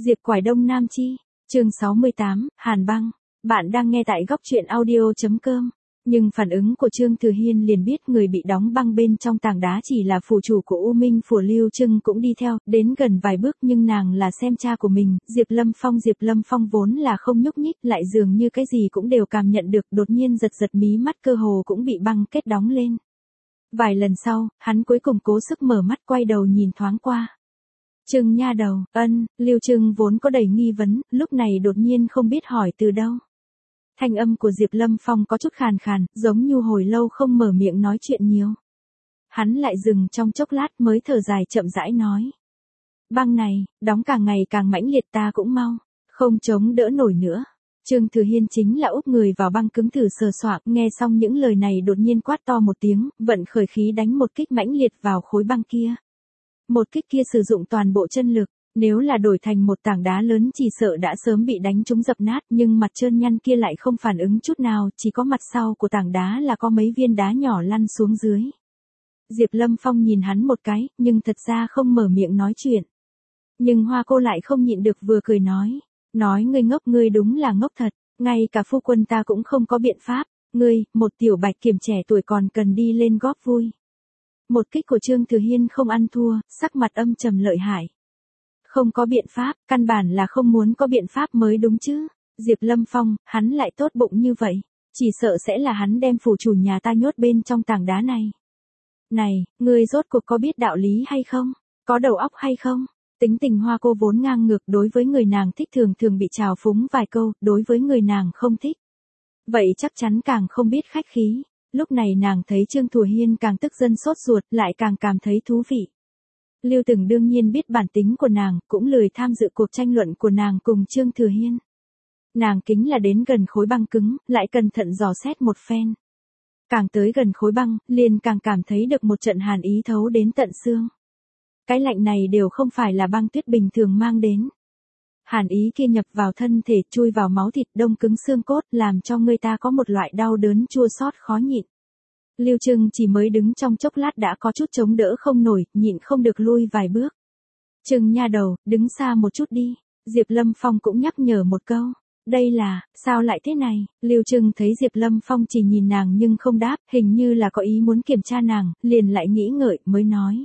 Diệp Quải Đông Nam Chi, chương 68, Hàn Băng. Bạn đang nghe tại góc truyện audio.com. Nhưng phản ứng của Trương Thừa Hiên liền biết người bị đóng băng bên trong tảng đá chỉ là phủ chủ của U Minh Phủ. Lưu Trưng cũng đi theo, đến gần vài bước nhưng nàng là xem cha của mình, Diệp Lâm Phong vốn là không nhúc nhích, lại dường như cái gì cũng đều cảm nhận được, đột nhiên giật mí mắt, cơ hồ cũng bị băng kết đóng lên. Vài lần sau, hắn cuối cùng cố sức mở mắt, quay đầu nhìn thoáng qua. Trưng nha đầu, Lưu Trưng vốn có đầy nghi vấn, lúc này đột nhiên không biết hỏi từ đâu. Thanh âm của Diệp Lâm Phong có chút khàn khàn, giống như hồi lâu không mở miệng nói chuyện nhiều. Hắn lại dừng trong chốc lát mới thở dài chậm rãi nói. Băng này, đóng càng ngày càng mãnh liệt, ta cũng mau, không chống đỡ nổi nữa. Trương Thừa Hiên chính là úp người vào băng cứng thử sờ soạng, nghe xong những lời này đột nhiên quát to một tiếng, vận khởi khí đánh một kích mãnh liệt vào khối băng kia. Một kích kia sử dụng toàn bộ chân lực, nếu là đổi thành một tảng đá lớn chỉ sợ đã sớm bị đánh trúng dập nát, nhưng mặt trơn nhăn kia lại không phản ứng chút nào, chỉ có mặt sau của tảng đá là có mấy viên đá nhỏ lăn xuống dưới. Diệp Lâm Phong nhìn hắn một cái, nhưng thật ra không mở miệng nói chuyện. Nhưng Hoa cô lại không nhịn được vừa cười nói ngươi ngốc, ngươi đúng là ngốc thật, ngay cả phu quân ta cũng không có biện pháp, ngươi, một tiểu bạch kiểm trẻ tuổi còn cần đi lên góp vui. Một kích của Trương Thừa Hiên không ăn thua, sắc mặt âm trầm lợi hại. Không có biện pháp, căn bản là không muốn có biện pháp mới đúng chứ. Diệp Lâm Phong, hắn lại tốt bụng như vậy, chỉ sợ sẽ là hắn đem phủ chủ nhà ta nhốt bên trong tảng đá này. Này, ngươi rốt cuộc có biết đạo lý hay không? Có đầu óc hay không? Tính tình Hoa cô vốn ngang ngược, đối với người nàng thích thường bị trào phúng vài câu, đối với người nàng không thích. Vậy chắc chắn càng không biết khách khí. Lúc này nàng thấy Trương Thừa Hiên càng tức giận sốt ruột, lại càng cảm thấy thú vị. Lưu Từng đương nhiên biết bản tính của nàng, cũng lười tham dự cuộc tranh luận của nàng cùng Trương Thừa Hiên. Nàng kính là đến gần khối băng cứng, lại cẩn thận dò xét một phen. Càng tới gần khối băng, liền càng cảm thấy được một trận hàn ý thấu đến tận xương. Cái lạnh này đều không phải là băng tuyết bình thường mang đến. Hàn ý kia nhập vào thân thể, chui vào máu thịt, đông cứng xương cốt, làm cho người ta có một loại đau đớn chua xót khó nhịn. Lưu Trưng chỉ mới đứng trong chốc lát đã có chút chống đỡ không nổi, nhịn không được lui vài bước. Trưng nha đầu, đứng xa một chút đi. Diệp Lâm Phong cũng nhắc nhở một câu. Đây là, sao lại thế này? Lưu Trưng thấy Diệp Lâm Phong chỉ nhìn nàng nhưng không đáp, hình như là có ý muốn kiểm tra nàng, liền lại nghĩ ngợi mới nói.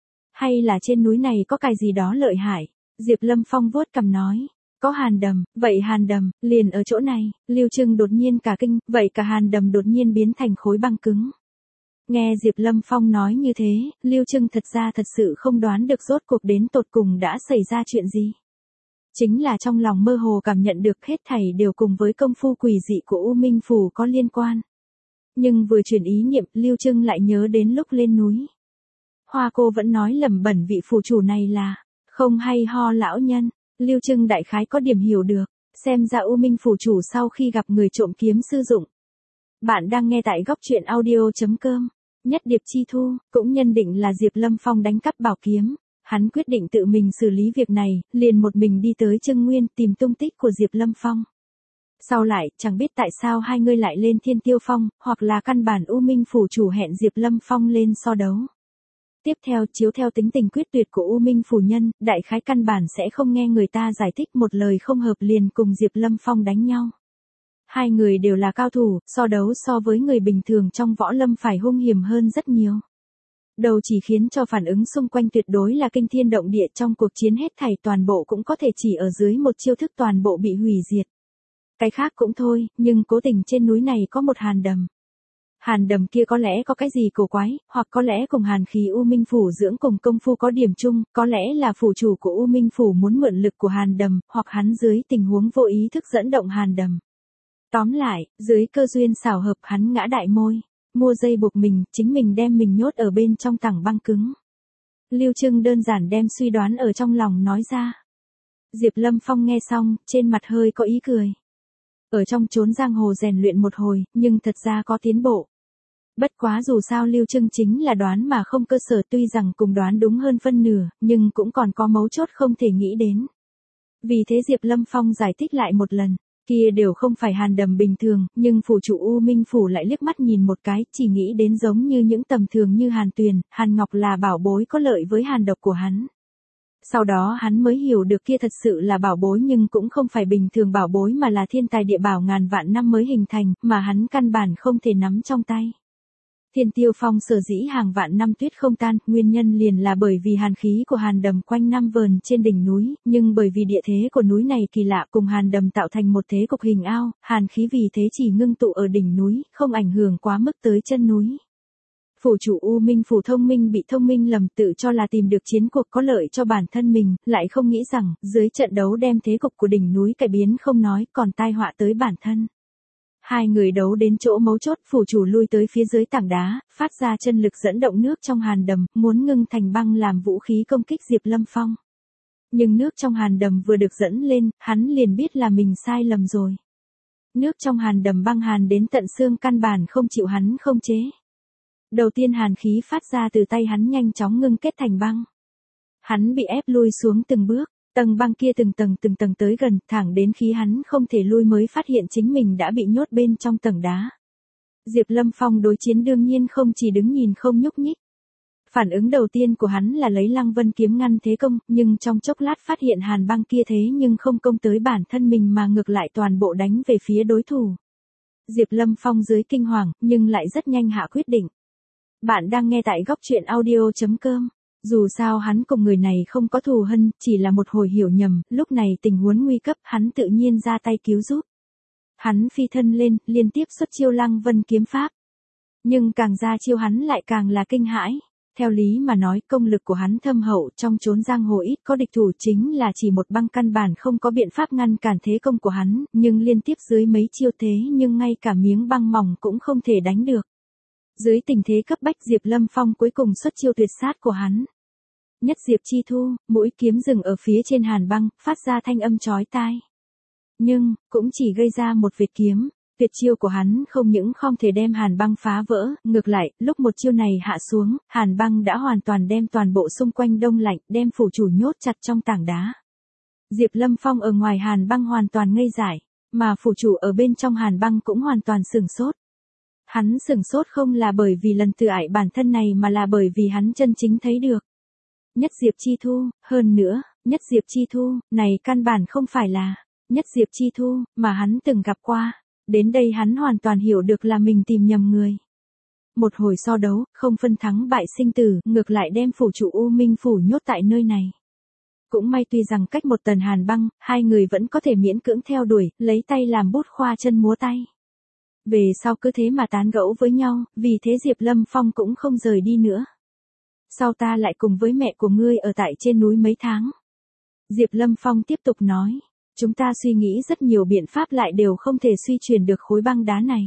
Hay là trên núi này có cái gì đó lợi hại? Diệp Lâm Phong vuốt cằm nói. Có hàn đầm, vậy hàn đầm, liền ở chỗ này. Lưu Trưng đột nhiên cả kinh, vậy cả hàn đầm đột nhiên biến thành khối băng cứng. Nghe Diệp Lâm Phong nói như thế, Lưu Trưng thật ra thật sự không đoán được rốt cuộc đến tột cùng đã xảy ra chuyện gì. Chính là trong lòng mơ hồ cảm nhận được hết thảy đều cùng với công phu quỷ dị của U Minh Phủ có liên quan. Nhưng vừa chuyển ý niệm, Lưu Trưng lại nhớ đến lúc lên núi. Hoa cô vẫn nói lẩm bẩm vị phủ chủ này là không hay ho lão nhân. Lưu Trưng đại khái có điểm hiểu được, xem ra U Minh Phủ chủ sau khi gặp người trộm kiếm sử dụng. Bạn đang nghe tại góc truyện audio.com. Nhất Điệp Chi Thu, cũng nhận định là Diệp Lâm Phong đánh cắp bảo kiếm. Hắn quyết định tự mình xử lý việc này, liền một mình đi tới Trưng Nguyên tìm tung tích của Diệp Lâm Phong. Sau lại, chẳng biết tại sao hai người lại lên Thiên Tiêu Phong, hoặc là căn bản U Minh Phủ chủ hẹn Diệp Lâm Phong lên so đấu. Tiếp theo, chiếu theo tính tình quyết tuyệt của U Minh Phủ nhân, đại khái căn bản sẽ không nghe người ta giải thích, một lời không hợp liền cùng Diệp Lâm Phong đánh nhau. Hai người đều là cao thủ, so đấu so với người bình thường trong võ lâm phải hung hiểm hơn rất nhiều. Đầu chỉ khiến cho phản ứng xung quanh tuyệt đối là kinh thiên động địa, trong cuộc chiến hết thảy toàn bộ cũng có thể chỉ ở dưới một chiêu thức toàn bộ bị hủy diệt. Cái khác cũng thôi, nhưng cố tình trên núi này có một hàn đầm. Hàn đầm kia có lẽ có cái gì cổ quái, hoặc có lẽ cùng hàn khí U Minh Phủ dưỡng cùng công phu có điểm chung, có lẽ là phủ chủ của U Minh Phủ muốn mượn lực của hàn đầm, hoặc hắn dưới tình huống vô ý thức dẫn động hàn đầm. Tóm lại, dưới cơ duyên xảo hợp hắn ngã đại môi, mua dây buộc mình, chính mình đem mình nhốt ở bên trong tảng băng cứng. Lưu Trưng đơn giản đem suy đoán ở trong lòng nói ra. Diệp Lâm Phong nghe xong, trên mặt hơi có ý cười. Ở trong chốn giang hồ rèn luyện một hồi, nhưng thật ra có tiến bộ. Bất quá dù sao Lưu Trưng chính là đoán mà không cơ sở, tuy rằng cùng đoán đúng hơn phân nửa, nhưng cũng còn có mấu chốt không thể nghĩ đến. Vì thế Diệp Lâm Phong giải thích lại một lần. Kia đều không phải hàn đầm bình thường, nhưng phủ chủ U Minh Phủ lại liếc mắt nhìn một cái, chỉ nghĩ đến giống như những tầm thường như hàn tuyền, hàn ngọc là bảo bối có lợi với hàn độc của hắn. Sau đó hắn mới hiểu được kia thật sự là bảo bối nhưng cũng không phải bình thường bảo bối mà là thiên tài địa bảo ngàn vạn năm mới hình thành, mà hắn căn bản không thể nắm trong tay. Thiên Tiêu Phong sở dĩ hàng vạn năm tuyết không tan, nguyên nhân liền là bởi vì hàn khí của hàn đầm quanh năm vờn trên đỉnh núi, nhưng bởi vì địa thế của núi này kỳ lạ cùng hàn đầm tạo thành một thế cục hình ao, hàn khí vì thế chỉ ngưng tụ ở đỉnh núi, không ảnh hưởng quá mức tới chân núi. Phủ chủ U Minh Phủ thông minh bị thông minh lầm tự cho là tìm được chiến cuộc có lợi cho bản thân mình, lại không nghĩ rằng, dưới trận đấu đem thế cục của đỉnh núi cải biến không nói, còn tai họa tới bản thân. Hai người đấu đến chỗ mấu chốt, phủ chủ lui tới phía dưới tảng đá, phát ra chân lực dẫn động nước trong hàn đầm, muốn ngưng thành băng làm vũ khí công kích Diệp Lâm Phong. Nhưng nước trong hàn đầm vừa được dẫn lên, hắn liền biết là mình sai lầm rồi. Nước trong hàn đầm băng hàn đến tận xương căn bản không chịu hắn không chế. Đầu tiên hàn khí phát ra từ tay hắn nhanh chóng ngưng kết thành băng. Hắn bị ép lui xuống từng bước, tầng băng kia từng tầng tới gần, thẳng đến khi hắn không thể lui mới phát hiện chính mình đã bị nhốt bên trong tầng đá. Diệp Lâm Phong đối chiến đương nhiên không chỉ đứng nhìn không nhúc nhích. Phản ứng đầu tiên của hắn là lấy Lăng Vân kiếm ngăn thế công, nhưng trong chốc lát phát hiện hàn băng kia thế nhưng không công tới bản thân mình mà ngược lại toàn bộ đánh về phía đối thủ. Diệp Lâm Phong dưới kinh hoàng, nhưng lại rất nhanh hạ quyết định. Bạn đang nghe tại góc truyện audio.com. Dù sao hắn cùng người này không có thù hằn, chỉ là một hồi hiểu nhầm, lúc này tình huống nguy cấp, hắn tự nhiên ra tay cứu giúp. Hắn phi thân lên, liên tiếp xuất chiêu Lăng Vân kiếm pháp. Nhưng càng ra chiêu hắn lại càng là kinh hãi. Theo lý mà nói, công lực của hắn thâm hậu, trong chốn giang hồ ít có địch thủ, chính là chỉ một băng căn bản không có biện pháp ngăn cản thế công của hắn, nhưng liên tiếp dưới mấy chiêu thế nhưng ngay cả miếng băng mỏng cũng không thể đánh được. Dưới tình thế cấp bách Diệp Lâm Phong cuối cùng xuất chiêu tuyệt sát của hắn. Nhất Diệp chi thu, mũi kiếm dừng ở phía trên hàn băng, phát ra thanh âm chói tai. Nhưng, cũng chỉ gây ra một vệt kiếm, tuyệt chiêu của hắn không những không thể đem hàn băng phá vỡ, ngược lại, lúc một chiêu này hạ xuống, hàn băng đã hoàn toàn đem toàn bộ xung quanh đông lạnh, đem phủ chủ nhốt chặt trong tảng đá. Diệp Lâm Phong ở ngoài hàn băng hoàn toàn ngây dại, mà phủ chủ ở bên trong hàn băng cũng hoàn toàn sửng sốt. Hắn sửng sốt không là bởi vì lần tự ải bản thân này mà là bởi vì hắn chân chính thấy được. Nhất Diệp chi thu, hơn nữa, Nhất Diệp chi thu, này căn bản không phải là Nhất Diệp chi thu, mà hắn từng gặp qua. Đến đây hắn hoàn toàn hiểu được là mình tìm nhầm người. Một hồi so đấu, không phân thắng bại sinh tử, ngược lại đem phủ chủ U Minh Phủ nhốt tại nơi này. Cũng may tuy rằng cách một tầng hàn băng, hai người vẫn có thể miễn cưỡng theo đuổi, lấy tay làm bút khoa chân múa tay. Về sau cứ thế mà tán gẫu với nhau, vì thế Diệp Lâm Phong cũng không rời đi nữa. Sau ta lại cùng với mẹ của ngươi ở tại trên núi mấy tháng. Diệp Lâm Phong tiếp tục nói, chúng ta suy nghĩ rất nhiều biện pháp lại đều không thể suy chuyển được khối băng đá này.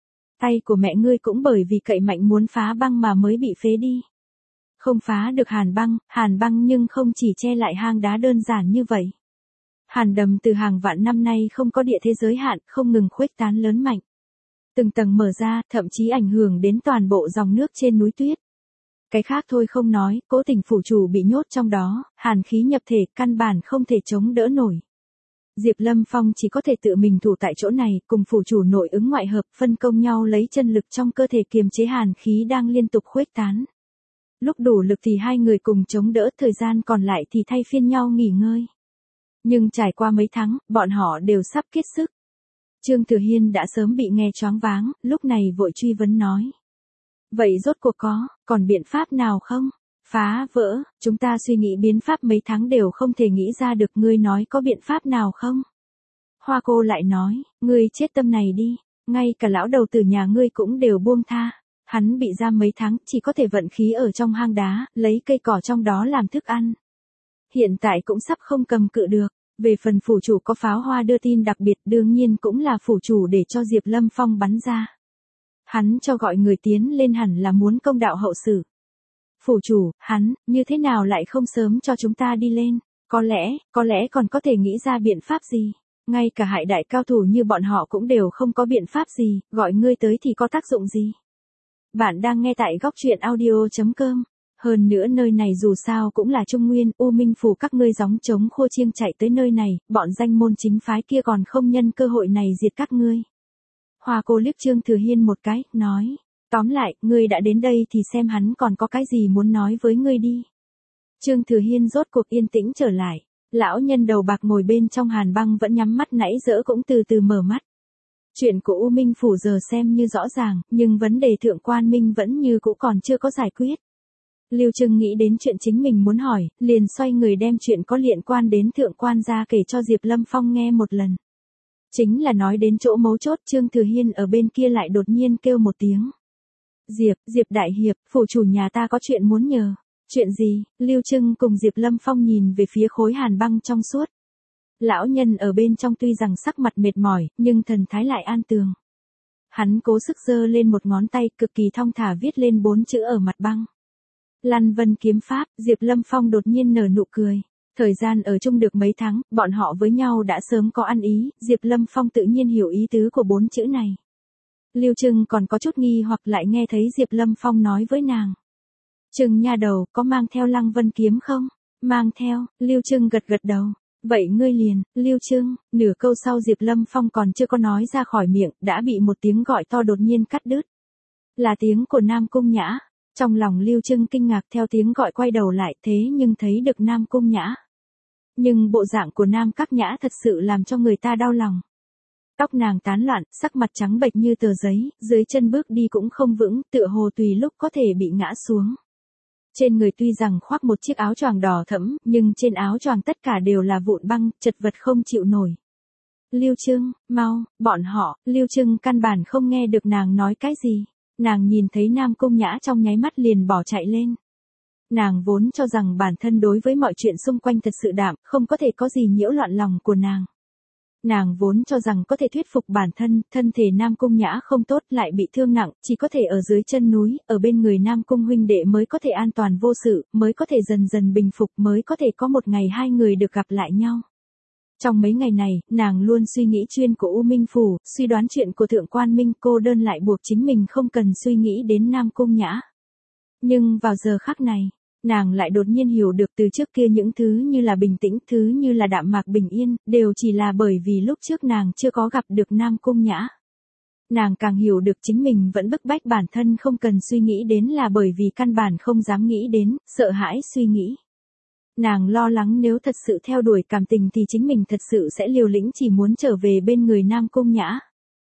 Tay của mẹ ngươi cũng bởi vì cậy mạnh muốn phá băng mà mới bị phế đi. Không phá được hàn băng nhưng không chỉ che lại hang đá đơn giản như vậy. Hàn đầm từ hàng vạn năm nay không có địa thế giới hạn, không ngừng khuếch tán lớn mạnh. Từng tầng mở ra, thậm chí ảnh hưởng đến toàn bộ dòng nước trên núi tuyết. Cái khác thôi không nói, cố tình phủ chủ bị nhốt trong đó, hàn khí nhập thể, căn bản không thể chống đỡ nổi. Diệp Lâm Phong chỉ có thể tự mình thủ tại chỗ này, cùng phủ chủ nội ứng ngoại hợp, phân công nhau lấy chân lực trong cơ thể kiềm chế hàn khí đang liên tục khuếch tán. Lúc đủ lực thì hai người cùng chống đỡ, thời gian còn lại thì thay phiên nhau nghỉ ngơi. Nhưng trải qua mấy tháng, bọn họ đều sắp kiệt sức. Trương Thừa Hiên đã sớm bị nghe choáng váng, lúc này vội truy vấn nói. Vậy rốt cuộc còn biện pháp nào không? Phá vỡ, chúng ta suy nghĩ biến pháp mấy tháng đều không thể nghĩ ra được, ngươi nói có biện pháp nào không? Hoa cô lại nói, ngươi chết tâm này đi, ngay cả lão đầu tử nhà ngươi cũng đều buông tha. Hắn bị giam mấy tháng, chỉ có thể vận khí ở trong hang đá, lấy cây cỏ trong đó làm thức ăn. Hiện tại cũng sắp không cầm cự được. Về phần phủ chủ có pháo hoa đưa tin đặc biệt, đương nhiên cũng là phủ chủ để cho Diệp Lâm Phong bắn ra. Hắn cho gọi người tiến lên hẳn là muốn công đạo hậu sự. Phủ chủ, hắn, như thế nào lại không sớm cho chúng ta đi lên? Có lẽ còn có thể nghĩ ra biện pháp gì? Ngay cả hại đại cao thủ như bọn họ cũng đều không có biện pháp gì, gọi ngươi tới thì có tác dụng gì? Bạn đang nghe tại góc truyện audio.com. Hơn nữa nơi này dù sao cũng là Trung Nguyên, U Minh Phủ các ngươi gióng trống khô chiêng chạy tới nơi này, bọn danh môn chính phái kia còn không nhân cơ hội này diệt các ngươi. Hoa cô liếc Trương Thừa Hiên một cái, nói, tóm lại, ngươi đã đến đây thì xem hắn còn có cái gì muốn nói với ngươi đi. Trương Thừa Hiên rốt cuộc yên tĩnh trở lại. Lão nhân đầu bạc ngồi bên trong hàn băng vẫn nhắm mắt nãy giờ cũng từ từ mở mắt. Chuyện của U Minh Phủ giờ xem như rõ ràng, nhưng vấn đề Thượng Quan Minh vẫn như cũ còn chưa có giải quyết. Lưu Trưng nghĩ đến chuyện chính mình muốn hỏi, liền xoay người đem chuyện có liên quan đến Thượng Quan gia kể cho Diệp Lâm Phong nghe một lần. Chính là nói đến chỗ mấu chốt, Trương Thừa Hiên ở bên kia lại đột nhiên kêu một tiếng. Diệp đại hiệp, phủ chủ nhà ta có chuyện muốn nhờ. Chuyện gì? Lưu Trưng cùng Diệp Lâm Phong nhìn về phía khối hàn băng trong suốt. Lão nhân ở bên trong tuy rằng sắc mặt mệt mỏi, nhưng thần thái lại an tường. Hắn cố sức giơ lên một ngón tay, cực kỳ thong thả viết lên 4 chữ ở mặt băng. Lăn Vân kiếm pháp. Diệp Lâm Phong đột nhiên nở nụ cười. Thời gian ở chung được mấy tháng, bọn họ với nhau đã sớm có ăn ý, Diệp Lâm Phong tự nhiên hiểu ý tứ của 4 chữ này. Lưu Trưng còn có chút nghi hoặc lại nghe thấy Diệp Lâm Phong nói với nàng. Trưng nha đầu, có mang theo Lăng Vân kiếm không? Mang theo. Lưu Trưng gật gật đầu. Vậy ngươi liền. Lưu Trưng. Nửa câu sau Diệp Lâm Phong còn chưa có nói ra khỏi miệng, đã bị một tiếng gọi to đột nhiên cắt đứt. Là tiếng của Nam Cung Nhã. Trong lòng Lưu Trưng kinh ngạc theo tiếng gọi quay đầu lại, thế nhưng thấy được Nam Cung Nhã. Nhưng bộ dạng của Nam Các Nhã thật sự làm cho người ta đau lòng. Tóc nàng tán loạn, sắc mặt trắng bệch như tờ giấy, dưới chân bước đi cũng không vững, tựa hồ tùy lúc có thể bị ngã xuống. Trên người tuy rằng khoác một chiếc áo choàng đỏ thẫm, nhưng trên áo choàng tất cả đều là vụn băng, chật vật không chịu nổi. Lưu Trưng, mau, bọn họ. Lưu Trưng căn bản không nghe được nàng nói cái gì. Nàng nhìn thấy Nam Cung Nhã trong nháy mắt liền bỏ chạy lên. Nàng vốn cho rằng bản thân đối với mọi chuyện xung quanh thật sự đạm, không có thể có gì nhiễu loạn lòng của nàng. Nàng vốn cho rằng có thể thuyết phục bản thân, thân thể Nam Cung Nhã không tốt lại bị thương nặng, chỉ có thể ở dưới chân núi, ở bên người Nam Cung huynh đệ mới có thể an toàn vô sự, mới có thể dần dần bình phục, mới có thể có một ngày hai người được gặp lại nhau. Trong mấy ngày này, nàng luôn suy nghĩ chuyện của U Minh Phủ, suy đoán chuyện của Thượng Quan Minh, cô đơn lại buộc chính mình không cần suy nghĩ đến Nam Cung Nhã. Nhưng vào giờ khắc này, nàng lại đột nhiên hiểu được từ trước kia những thứ như là bình tĩnh, thứ như là đạm mạc bình yên, đều chỉ là bởi vì lúc trước nàng chưa có gặp được Nam Cung Nhã. Nàng càng hiểu được chính mình vẫn bức bách bản thân không cần suy nghĩ đến là bởi vì căn bản không dám nghĩ đến, sợ hãi suy nghĩ. Nàng lo lắng nếu thật sự theo đuổi cảm tình thì chính mình thật sự sẽ liều lĩnh chỉ muốn trở về bên người Nam Cung Nhã.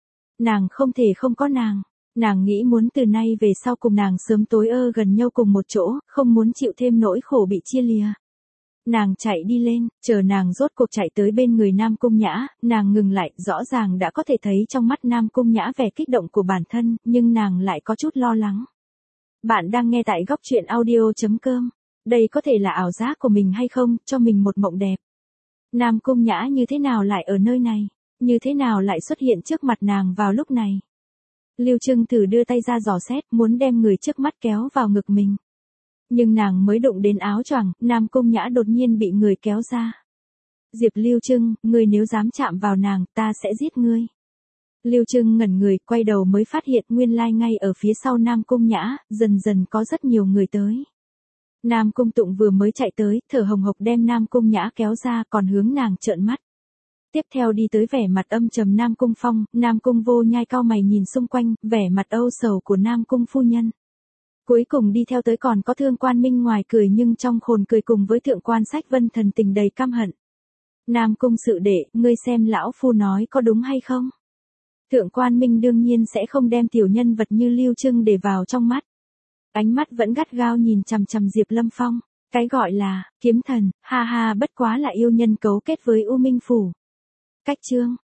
Nàng không thể không có nàng. Nàng nghĩ muốn từ nay về sau cùng nàng sớm tối gần nhau cùng một chỗ, không muốn chịu thêm nỗi khổ bị chia lìa. Nàng chạy đi lên, chờ nàng rốt cuộc chạy tới bên người Nam Cung Nhã, nàng ngừng lại, rõ ràng đã có thể thấy trong mắt Nam Cung Nhã vẻ kích động của bản thân, nhưng nàng lại có chút lo lắng. Bạn đang nghe tại góc truyện audio.com. Đây có thể là ảo giác của mình hay không, cho mình một mộng đẹp. Nam Cung Nhã như thế nào lại ở nơi này? Như thế nào lại xuất hiện trước mặt nàng vào lúc này? Lưu Trưng thử đưa tay ra dò xét, muốn đem người trước mắt kéo vào ngực mình. Nhưng nàng mới đụng đến áo choàng, Nam Cung Nhã đột nhiên bị người kéo ra. Lưu Trưng, ngươi nếu dám chạm vào nàng, ta sẽ giết ngươi. Lưu Trưng ngẩn người, quay đầu mới phát hiện nguyên lai ngay ở phía sau Nam Cung Nhã, dần dần có rất nhiều người tới. Nam Cung Tụng vừa mới chạy tới, thở hồng hộc đem Nam Cung Nhã kéo ra, còn hướng nàng trợn mắt. Tiếp theo đi tới vẻ mặt âm trầm Nam Cung Phong, Nam Cung Vô Nhai cau mày nhìn xung quanh, vẻ mặt âu sầu của Nam Cung phu nhân. Cuối cùng đi theo tới còn có Thượng Quan Minh ngoài cười nhưng trong khồn cười cùng với Thượng Quan Sách Vân thần tình đầy căm hận. Nam Cung sự đệ, ngươi xem lão phu nói có đúng hay không? Thượng Quan Minh đương nhiên sẽ không đem tiểu nhân vật như Lưu Trưng để vào trong mắt. Ánh mắt vẫn gắt gao nhìn chằm chằm Diệp Lâm Phong, cái gọi là kiếm thần, ha ha bất quá là yêu nhân cấu kết với U Minh Phủ. Cách chương